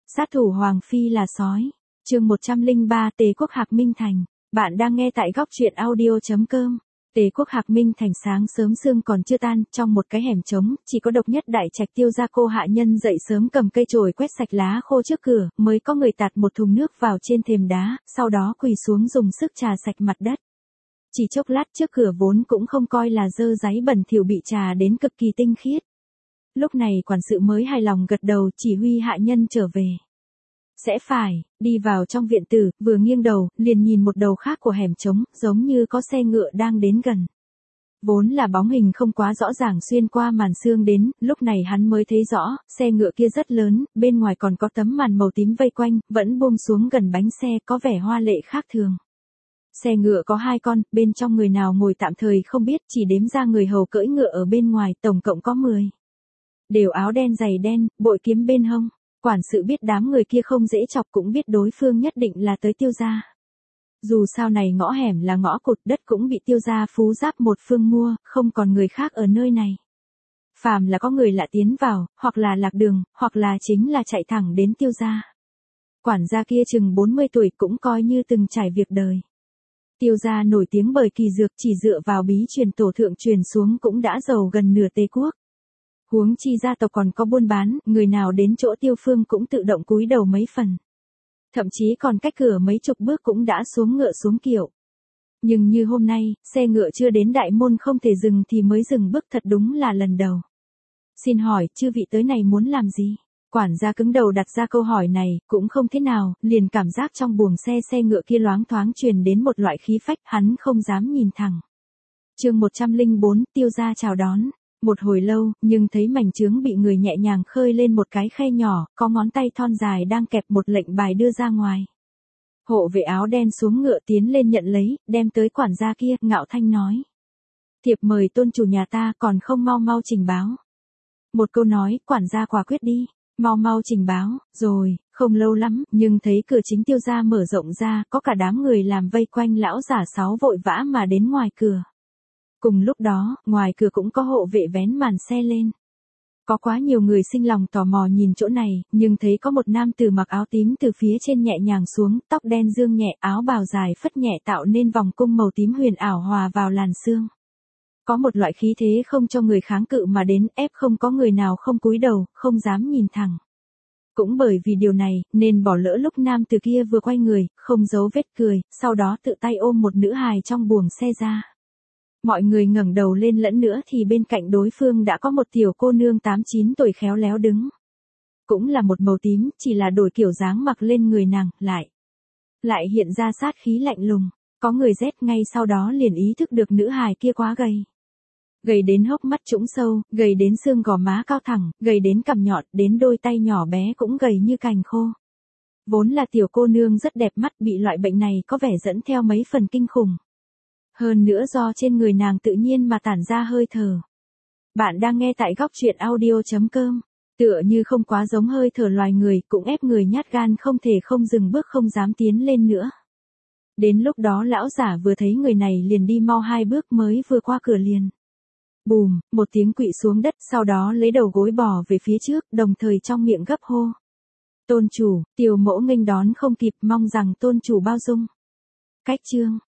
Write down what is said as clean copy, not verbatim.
Sát thủ Hoàng Phi là sói. Chương 103 Tề quốc Hạc Minh Thành. Bạn đang nghe tại góc truyện audio.com. Tề quốc Hạc Minh Thành sáng sớm sương còn chưa tan, trong một cái hẻm trống, chỉ có độc nhất đại trạch Tiêu gia cô hạ nhân dậy sớm cầm cây chổi quét sạch lá khô trước cửa, mới có người tạt một thùng nước vào trên thềm đá, sau đó quỳ xuống dùng sức trà sạch mặt đất. Chỉ chốc lát trước cửa vốn cũng không coi là dơ dáy bẩn thỉu bị trà đến cực kỳ tinh khiết. Lúc này quản sự mới hài lòng gật đầu chỉ huy hạ nhân trở về. Sẽ phải, đi vào trong viện tử, vừa nghiêng đầu, liền nhìn một đầu khác của hẻm trống, giống như có xe ngựa đang đến gần. Vốn là bóng hình không quá rõ ràng xuyên qua màn sương đến, lúc này hắn mới thấy rõ, xe ngựa kia rất lớn, bên ngoài còn có tấm màn màu tím vây quanh, vẫn buông xuống gần bánh xe, có vẻ hoa lệ khác thường. Xe ngựa có 2 con, bên trong người nào ngồi tạm thời không biết, chỉ đếm ra người hầu cưỡi ngựa ở bên ngoài, tổng cộng có 10. Đều áo đen giày đen, bội kiếm bên hông. Quản sự biết đám người kia không dễ chọc cũng biết đối phương nhất định là tới Tiêu gia. Dù sao này ngõ hẻm là ngõ cụt, đất cũng bị Tiêu gia phú giáp một phương mua, không còn người khác ở nơi này. Phàm là có người lạ tiến vào, hoặc là lạc đường, hoặc là chính là chạy thẳng đến Tiêu gia. Quản gia kia chừng 40 tuổi cũng coi như từng trải việc đời. Tiêu gia nổi tiếng bởi kỳ dược, chỉ dựa vào bí truyền tổ thượng truyền xuống cũng đã giàu gần nửa Tề quốc. Huống chi gia tộc còn có buôn bán, người nào đến chỗ Tiêu Phương cũng tự động cúi đầu mấy phần. Thậm chí còn cách cửa mấy chục bước cũng đã xuống ngựa xuống kiệu. Nhưng như hôm nay, xe ngựa chưa đến đại môn không thể dừng thì mới dừng bước, thật đúng là lần đầu. Xin hỏi, chư vị tới này muốn làm gì? Quản gia cứng đầu đặt ra câu hỏi này, cũng không thế nào, liền cảm giác trong buồng xe ngựa kia loáng thoáng truyền đến một loại khí phách, hắn không dám nhìn thẳng. Chương 104, Tiêu gia chào đón. Một hồi lâu, nhưng thấy mảnh chướng bị người nhẹ nhàng khơi lên một cái khe nhỏ, có ngón tay thon dài đang kẹp một lệnh bài đưa ra ngoài. Hộ vệ áo đen xuống ngựa tiến lên nhận lấy, đem tới quản gia kia, ngạo thanh nói. Thiệp mời tôn chủ nhà ta, còn không mau mau trình báo. Một câu nói, quản gia quả quyết đi, mau mau trình báo, rồi, không lâu lắm, nhưng thấy cửa chính Tiêu gia mở rộng ra, có cả đám người làm vây quanh lão giả Sáu vội vã mà đến ngoài cửa. Cùng lúc đó, ngoài cửa cũng có hộ vệ vén màn xe lên. Có quá nhiều người sinh lòng tò mò nhìn chỗ này, nhưng thấy có một nam tử mặc áo tím từ phía trên nhẹ nhàng xuống, tóc đen dương nhẹ, áo bào dài phất nhẹ tạo nên vòng cung màu tím huyền ảo hòa vào làn sương. Có một loại khí thế không cho người kháng cự mà đến, ép không có người nào không cúi đầu, không dám nhìn thẳng. Cũng bởi vì điều này, nên bỏ lỡ lúc nam tử kia vừa quay người, không giấu vết cười, sau đó tự tay ôm một nữ hài trong buồng xe ra. Mọi người ngẩng đầu lên lẫn nữa thì bên cạnh đối phương đã có một tiểu cô nương 8-9 tuổi khéo léo đứng. Cũng là một màu tím, chỉ là đổi kiểu dáng mặc lên người nàng, lại hiện ra sát khí lạnh lùng. Có người rét ngay sau đó liền ý thức được nữ hài kia quá gầy. Gầy đến hốc mắt trũng sâu, gầy đến xương gò má cao thẳng, gầy đến cằm nhọn, đến đôi tay nhỏ bé cũng gầy như cành khô. Vốn là tiểu cô nương rất đẹp mắt, bị loại bệnh này có vẻ dẫn theo mấy phần kinh khủng. Hơn nữa do trên người nàng tự nhiên mà tản ra hơi thở. Bạn đang nghe tại góc truyện audio.com. Tựa như không quá giống hơi thở loài người, cũng ép người nhát gan không thể không dừng bước không dám tiến lên nữa. Đến lúc đó lão giả vừa thấy người này liền đi mau 2 bước mới vừa qua cửa liền. Bùm, một tiếng quỵ xuống đất, sau đó lấy đầu gối bò về phía trước, đồng thời trong miệng gấp hô. Tôn chủ, tiểu mẫu nghênh đón không kịp, mong rằng tôn chủ bao dung. Cách chương.